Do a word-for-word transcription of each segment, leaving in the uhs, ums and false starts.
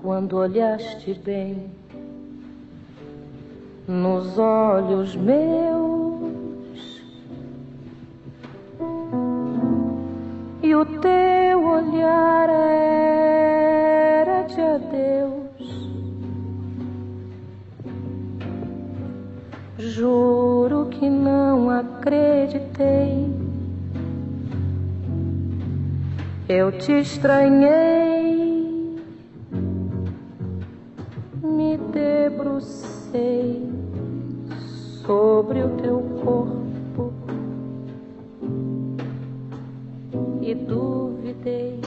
quando olhaste bem nos olhos meus, e o teu olhar era de adeus. Juro que não acreditei, eu te estranhei, me debrucei sobre o teu corpo e duvidei.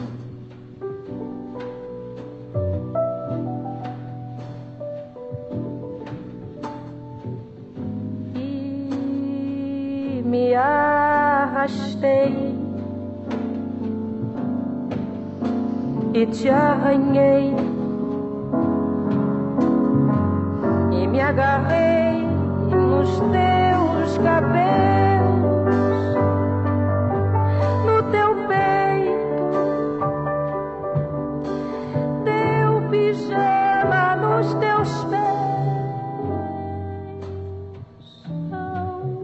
E me arrastei e te arranhei e me agarrei nos teus cabelos, no teu peito, teu pijama nos teus pés, ao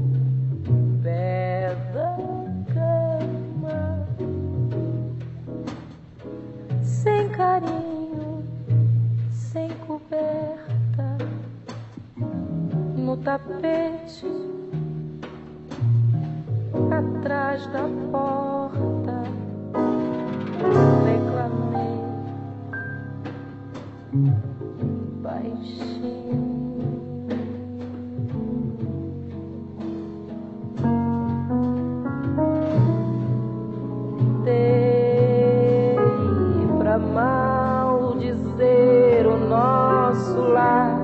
pé da cama, sem carinho, sem coberta, no tapete, atrás da porta, reclamei baixinho. Dei pra maldizer o nosso lar,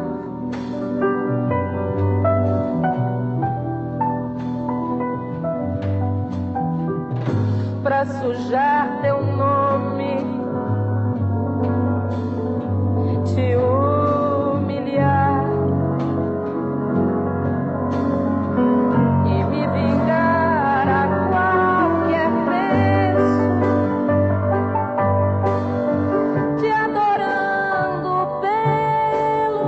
pra sujar teu nome, te humilhar e me vingar a qualquer preço, te adorando pelo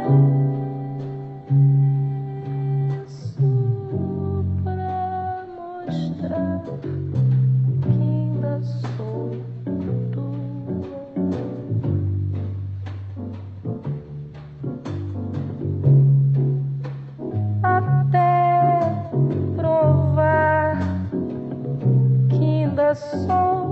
avesso, pra mostrar que ainda sou tua. Até provar que ainda sou